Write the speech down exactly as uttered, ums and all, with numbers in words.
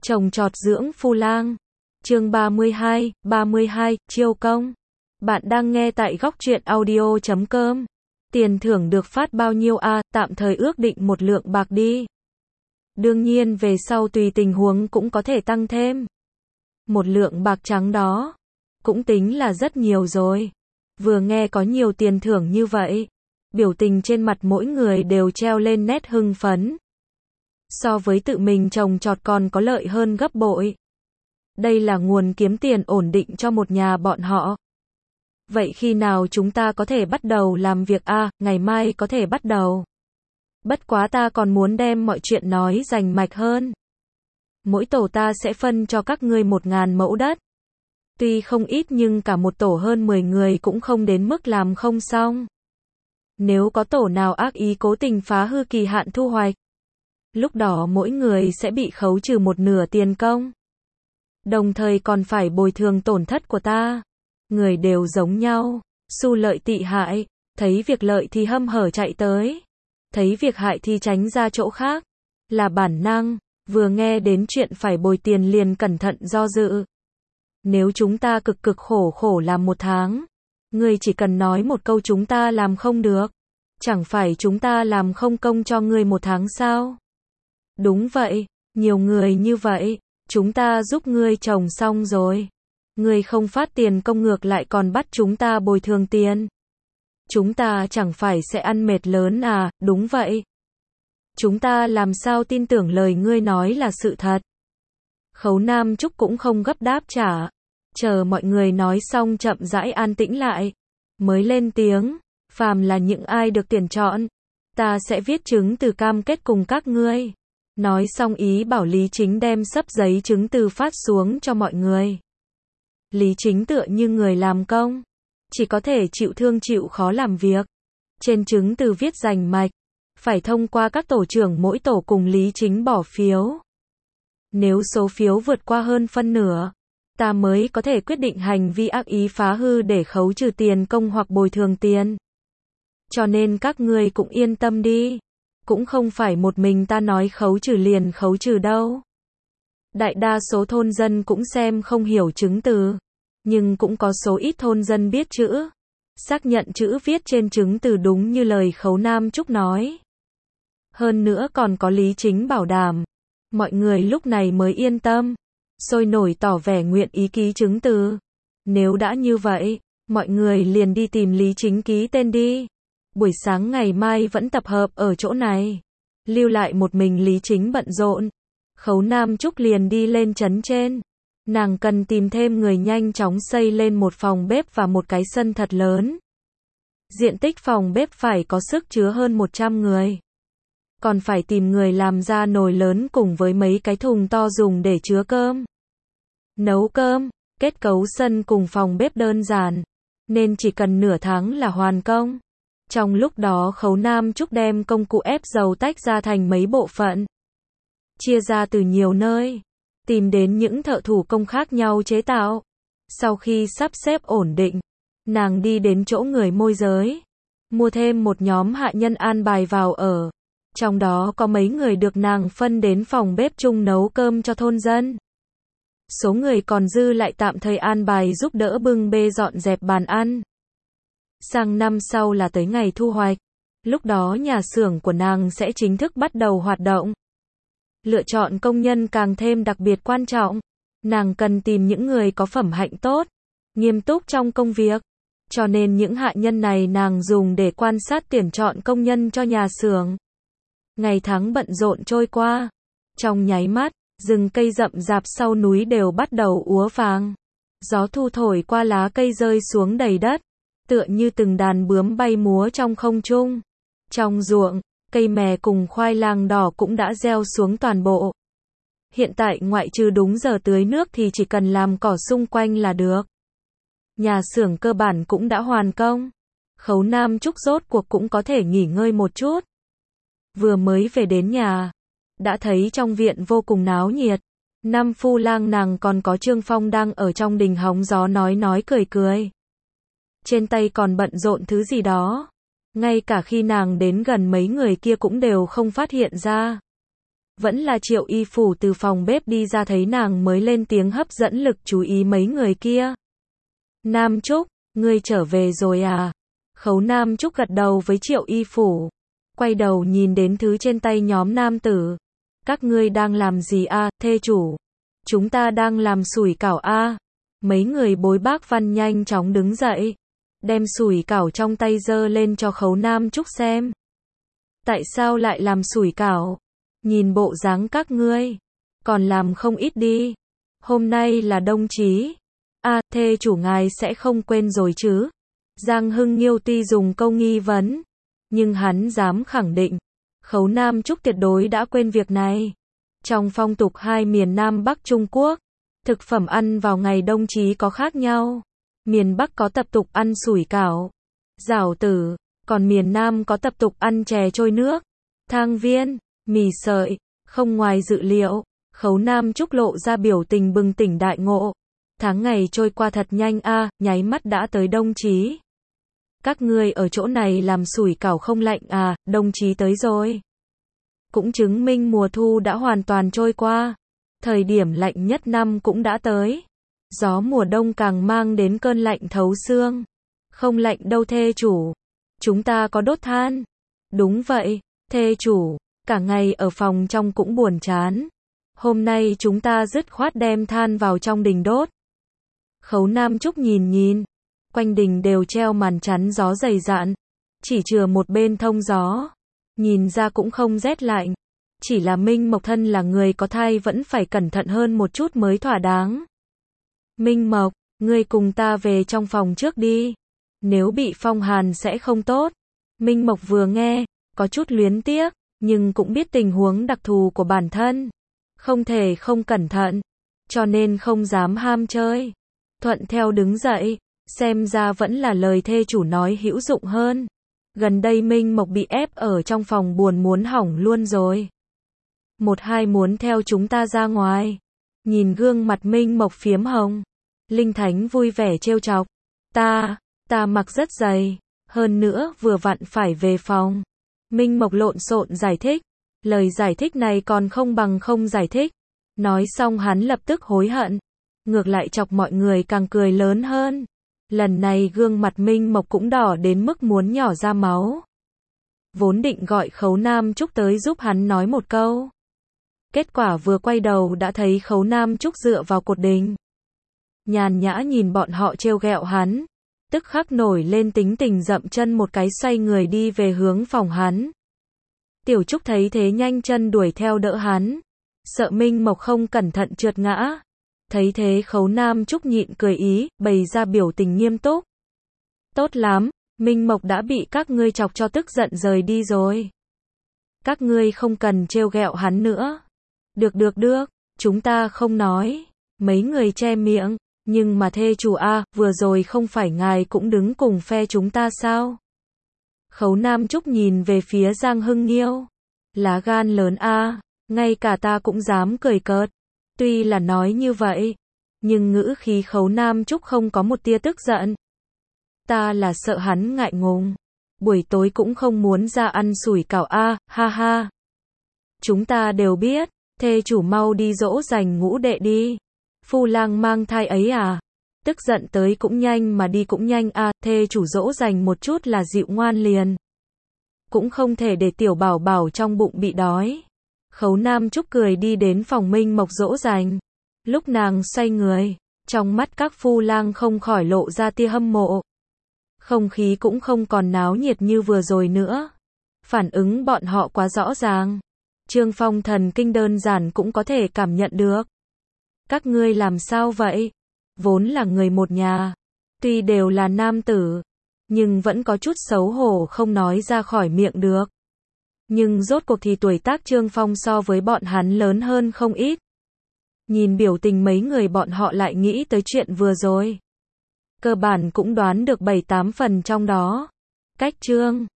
Trồng trọt dưỡng phu lang. Chương ba mươi hai, ba mươi hai, chiêu công. Bạn đang nghe tại góc truyện audio chấm com. Tiền thưởng được phát bao nhiêu a, à, tạm thời ước định một lượng bạc đi. Đương nhiên về sau tùy tình huống cũng có thể tăng thêm. Một lượng bạc trắng đó, cũng tính là rất nhiều rồi. Vừa nghe có nhiều tiền thưởng như vậy, biểu tình trên mặt mỗi người đều treo lên nét hưng phấn. So với tự mình trồng trọt còn có lợi hơn gấp bội. Đây là nguồn kiếm tiền ổn định cho một nhà bọn họ. Vậy khi nào chúng ta có thể bắt đầu làm việc a, à, ngày mai có thể bắt đầu. Bất quá ta còn muốn đem mọi chuyện nói rành mạch hơn. Mỗi tổ ta sẽ phân cho các ngươi một ngàn mẫu đất. Tuy không ít nhưng cả một tổ hơn mười người cũng không đến mức làm không xong. Nếu có tổ nào ác ý cố tình phá hư kỳ hạn thu hoạch, lúc đó mỗi người sẽ bị khấu trừ một nửa tiền công. Đồng thời còn phải bồi thường tổn thất của ta. Người đều giống nhau, xu lợi tị hại, thấy việc lợi thì hâm hở chạy tới, thấy việc hại thì tránh ra chỗ khác, là bản năng, vừa nghe đến chuyện phải bồi tiền liền cẩn thận do dự. Nếu chúng ta cực cực khổ khổ làm một tháng, ngươi chỉ cần nói một câu chúng ta làm không được, chẳng phải chúng ta làm không công cho ngươi một tháng sao? Đúng vậy, nhiều người như vậy, chúng ta giúp ngươi trồng xong rồi. Ngươi không phát tiền công ngược lại còn bắt chúng ta bồi thường tiền. Chúng ta chẳng phải sẽ ăn mệt lớn à, đúng vậy. Chúng ta làm sao tin tưởng lời ngươi nói là sự thật. Khấu Nam Trúc cũng không gấp đáp trả. Chờ mọi người nói xong chậm rãi an tĩnh lại. Mới lên tiếng, phàm là những ai được tuyển chọn, ta sẽ viết chứng từ cam kết cùng các ngươi. Nói xong ý bảo Lý Chính đem xấp giấy chứng từ phát xuống cho mọi người. Lý Chính tựa như người làm công, chỉ có thể chịu thương chịu khó làm việc. Trên chứng từ viết rành mạch, phải thông qua các tổ trưởng mỗi tổ cùng Lý Chính bỏ phiếu. Nếu số phiếu vượt qua hơn phân nửa, ta mới có thể quyết định hành vi ác ý phá hư để khấu trừ tiền công hoặc bồi thường tiền. Cho nên các ngươi cũng yên tâm đi, cũng không phải một mình ta nói khấu trừ liền khấu trừ đâu. Đại đa số thôn dân cũng xem không hiểu chứng từ, nhưng cũng có số ít thôn dân biết chữ, xác nhận chữ viết trên chứng từ đúng như lời Khấu Nam Trúc nói. Hơn nữa còn có Lý Chính bảo đảm, mọi người lúc này mới yên tâm, sôi nổi tỏ vẻ nguyện ý ký chứng từ. Nếu đã như vậy, mọi người liền đi tìm Lý Chính ký tên đi. Buổi sáng ngày mai vẫn tập hợp ở chỗ này. Lưu lại một mình Lý Chính bận rộn. Khấu Nam Trúc liền đi lên trấn trên. Nàng cần tìm thêm người nhanh chóng xây lên một phòng bếp và một cái sân thật lớn. Diện tích phòng bếp phải có sức chứa hơn một trăm người. Còn phải tìm người làm ra nồi lớn cùng với mấy cái thùng to dùng để chứa cơm. Nấu cơm, kết cấu sân cùng phòng bếp đơn giản, nên chỉ cần nửa tháng là hoàn công. Trong lúc đó Khấu Nam Trúc đem công cụ ép dầu tách ra thành mấy bộ phận, chia ra từ nhiều nơi, tìm đến những thợ thủ công khác nhau chế tạo. Sau khi sắp xếp ổn định, nàng đi đến chỗ người môi giới, mua thêm một nhóm hạ nhân an bài vào ở. Trong đó có mấy người được nàng phân đến phòng bếp chung nấu cơm cho thôn dân. Số người còn dư lại tạm thời an bài giúp đỡ bưng bê dọn dẹp bàn ăn. Sang năm sau là tới ngày thu hoạch. Lúc đó nhà xưởng của nàng sẽ chính thức bắt đầu hoạt động. Lựa chọn công nhân càng thêm đặc biệt quan trọng. Nàng cần tìm những người có phẩm hạnh tốt, nghiêm túc trong công việc. Cho nên những hạ nhân này nàng dùng để quan sát tuyển chọn công nhân cho nhà xưởng. Ngày tháng bận rộn trôi qua. Trong nháy mắt, rừng cây rậm rạp sau núi đều bắt đầu úa vàng. Gió thu thổi qua lá cây rơi xuống đầy đất, tựa như từng đàn bướm bay múa trong không trung. Trong ruộng, cây mè cùng khoai lang đỏ cũng đã gieo xuống toàn bộ. Hiện tại ngoại trừ đúng giờ tưới nước thì chỉ cần làm cỏ xung quanh là được. Nhà xưởng cơ bản cũng đã hoàn công. Khấu Nam Trúc rốt cuộc cũng có thể nghỉ ngơi một chút. Vừa mới về đến nhà, đã thấy trong viện vô cùng náo nhiệt. Năm phu lang nàng còn có Trương Phong đang ở trong đình hóng gió nói nói cười cười. Trên tay còn bận rộn thứ gì đó. Ngay cả khi nàng đến gần mấy người kia cũng đều không phát hiện ra. Vẫn là Triệu Y Phủ từ phòng bếp đi ra thấy nàng mới lên tiếng hấp dẫn lực chú ý mấy người kia. Nam Trúc, ngươi trở về rồi à? Khấu Nam Trúc gật đầu với Triệu Y Phủ. Quay đầu nhìn đến thứ trên tay nhóm nam tử. Các ngươi đang làm gì a, à, thê chủ? Chúng ta đang làm sủi cảo a. À. Mấy người bối bác văn nhanh chóng đứng dậy. Đem sủi cảo trong tay giơ lên cho Khấu Nam Trúc xem. Tại sao lại làm sủi cảo? Nhìn bộ dáng các ngươi. Còn làm không ít đi. Hôm nay là đông chí. A, à, thê chủ ngài sẽ không quên rồi chứ? Giang Hưng Nghiêu tuy dùng câu nghi vấn. Nhưng hắn dám khẳng định. Khấu Nam Trúc tuyệt đối đã quên việc này. Trong phong tục hai miền Nam Bắc Trung Quốc, thực phẩm ăn vào ngày đông chí có khác nhau. Miền Bắc có tập tục ăn sủi cảo, giảo tử, còn miền Nam có tập tục ăn chè trôi nước, thang viên, mì sợi. Không ngoài dự liệu, Khấu Nam Trúc lộ ra biểu tình bừng tỉnh đại ngộ. Tháng ngày trôi qua thật nhanh a, à, nháy mắt đã tới đông chí. Các ngươi ở chỗ này làm sủi cảo không lạnh à, đông chí tới rồi. Cũng chứng minh mùa thu đã hoàn toàn trôi qua. Thời điểm lạnh nhất năm cũng đã tới. Gió mùa đông càng mang đến cơn lạnh thấu xương. Không lạnh đâu thê chủ. Chúng ta có đốt than. Đúng vậy, thê chủ. Cả ngày ở phòng trong cũng buồn chán. Hôm nay chúng ta dứt khoát đem than vào trong đình đốt. Khấu Nam Trúc nhìn nhìn. Quanh đình đều treo màn chắn gió dày dạn. Chỉ chừa một bên thông gió. Nhìn ra cũng không rét lạnh. Chỉ là Minh Mộc thân là người có thai vẫn phải cẩn thận hơn một chút mới thỏa đáng. Minh Mộc, ngươi cùng ta về trong phòng trước đi. Nếu bị phong hàn sẽ không tốt. Minh Mộc vừa nghe, có chút luyến tiếc, nhưng cũng biết tình huống đặc thù của bản thân. Không thể không cẩn thận. Cho nên không dám ham chơi. Thuận theo đứng dậy. Xem ra vẫn là lời thê chủ nói hữu dụng hơn. Gần đây Minh Mộc bị ép ở trong phòng buồn muốn hỏng luôn rồi. Một hai muốn theo chúng ta ra ngoài. Nhìn gương mặt Minh Mộc phiếm hồng. Linh Thánh vui vẻ trêu chọc. Ta, ta mặc rất dày. Hơn nữa vừa vặn phải về phòng. Minh Mộc lộn xộn giải thích. Lời giải thích này còn không bằng không giải thích. Nói xong hắn lập tức hối hận. Ngược lại chọc mọi người càng cười lớn hơn. Lần này gương mặt Minh Mộc cũng đỏ đến mức muốn nhỏ ra máu. Vốn định gọi Khấu Nam Trúc tới giúp hắn nói một câu. Kết quả vừa quay đầu đã thấy Khấu Nam Trúc dựa vào cột đình. Nhàn nhã nhìn bọn họ trêu ghẹo hắn. Tức khắc nổi lên tính tình dậm chân một cái xoay người đi về hướng phòng hắn. Tiểu Trúc thấy thế nhanh chân đuổi theo đỡ hắn. Sợ Minh Mộc không cẩn thận trượt ngã. Thấy thế Khấu Nam Trúc nhịn cười ý, bày ra biểu tình nghiêm túc. Tốt lắm, Minh Mộc đã bị các ngươi chọc cho tức giận rời đi rồi. Các ngươi không cần trêu ghẹo hắn nữa. Được được được, chúng ta không nói. Mấy người che miệng, nhưng mà thê chủ a, vừa rồi không phải ngài cũng đứng cùng phe chúng ta sao? Khấu Nam Trúc nhìn về phía Giang Hưng Nghiêu. Lá gan lớn a, ngay cả ta cũng dám cười cợt. Tuy là nói như vậy, nhưng ngữ khí Khấu Nam Trúc không có một tia tức giận. Ta là sợ hắn ngại ngùng. Buổi tối cũng không muốn ra ăn sủi cảo a, ha ha. Chúng ta đều biết, thê chủ mau đi dỗ dành ngũ đệ đi. Phu lang mang thai ấy à? Tức giận tới cũng nhanh mà đi cũng nhanh a, thê chủ dỗ dành một chút là dịu ngoan liền. Cũng không thể để tiểu bảo bảo trong bụng bị đói. Khấu Nam Trúc cười đi đến phòng Minh Mộc dỗ dành. Lúc nàng xoay người, trong mắt các phu lang không khỏi lộ ra tia hâm mộ. Không khí cũng không còn náo nhiệt như vừa rồi nữa. Phản ứng bọn họ quá rõ ràng. Trương Phong thần kinh đơn giản cũng có thể cảm nhận được. Các ngươi làm sao vậy? Vốn là người một nhà. Tuy đều là nam tử, nhưng vẫn có chút xấu hổ không nói ra khỏi miệng được. Nhưng rốt cuộc thì tuổi tác Trương Phong so với bọn hắn lớn hơn không ít. Nhìn biểu tình mấy người bọn họ lại nghĩ tới chuyện vừa rồi. Cơ bản cũng đoán được bảy tám phần trong đó. Cách Trương